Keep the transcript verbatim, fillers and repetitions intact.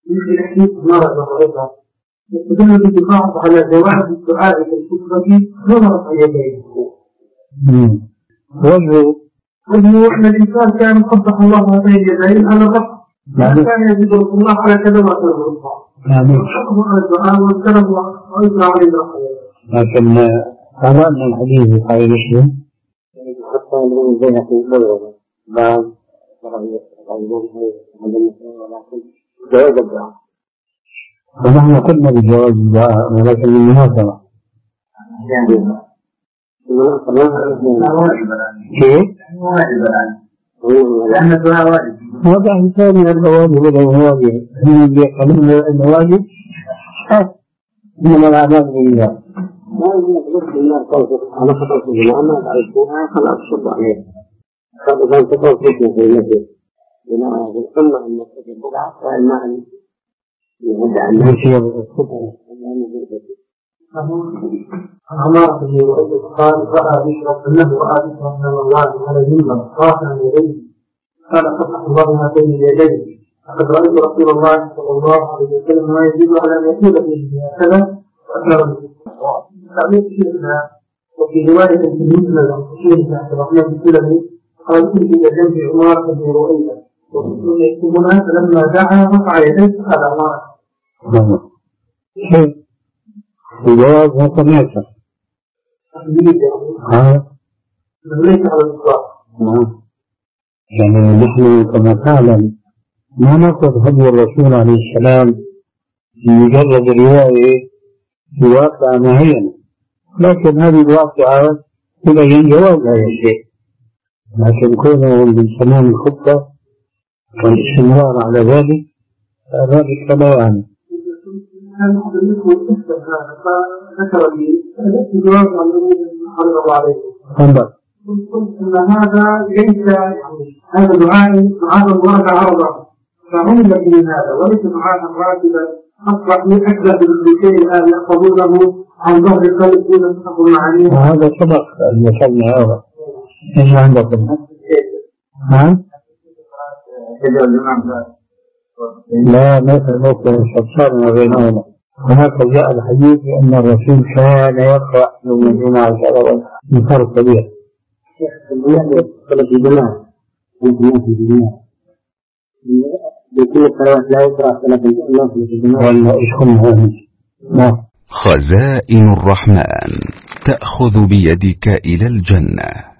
يمكن الحديث مرة نظرتها يستدل باتفاق على جواز الدعاء في الخطبة نظرة يديه. وجهه وجهه أن الإنسان كان قبح الله بين يديه على الرفع، ما كان يجب الله على كذا ما كان الرفع. وشكره على الدعاء والكلام وإذا عليه الرفع. لكن هذا من الحديث قال مسلم حتى من بينة البلغة بعد ولكن جواز الدعاء. ونحن قلنا بجواز الدعاء ولكن بالمناسبة كيف؟ لأن الدعاء واجب. هذا ثاني الواجب ولا الواجب هم يقولون الواجب من الأعمال بالله. ما يمكن أن يكون أنا خطأت بالله ما تعرفونها خلاص شد عليه. فإذا أنت توفيق في المسجد بناء السنة أن تكون بدعة وإما أن يهدأ الناس. عمارة بن رؤية قال رأى بشرا أنه رأى بشرا من الله على المنبر رافعا يديه قال فتح الله ما بين يديه لقد رأيت رسول الله صلى الله عليه وسلم ما يجب على أن يقول فيه هكذا وأشار بالصواب. تعليق شيخنا وفي رواية في المسند عن شيخنا عبد الرحمن السلمي قال كنت إلى جنب عمارة بن رؤية وكنتم يكتبونها فلما دعا رفع يديه على عمارة. الجواز متناسب. ها؟ ليس على الإطلاق. نعم. يعني نحن كما تعلم ما نأخذ هدي الرسول عليه السلام في مجرد رواية في واقعة معينة، لكن هذه الواقعة تبين جواز هذا الشيء، لكن كونه بالسماع الخطة والاستمرار على ذلك ذلك لا يعني. كان حضرته القصة هذا فذكر لي الجواب عن النبي صلى الله عليه وسلم. قلت أن هذا ليس هذا دعاء هذا الله عرضه فعمل به هذا وليس دعاء راتبا أصبح من أكثر بالشيء الآن يحفظونه عن ظهر القلب دون أن تقول معانيه. وهذا سبق أن يصلنا هذا. إيش عندكم؟ ها؟ لا نفس استبصارنا بينهما. هناك جاء الحديث بأن الرسول كان يقرأ يوم الجمعة من فرق كبير. في الجماعة في الجماعة بكل الصلوات لا يقرأ صلاة الجماعة ولا إشكم هذا. خزائن الرحمن تأخذ بيدك إلى الجنة.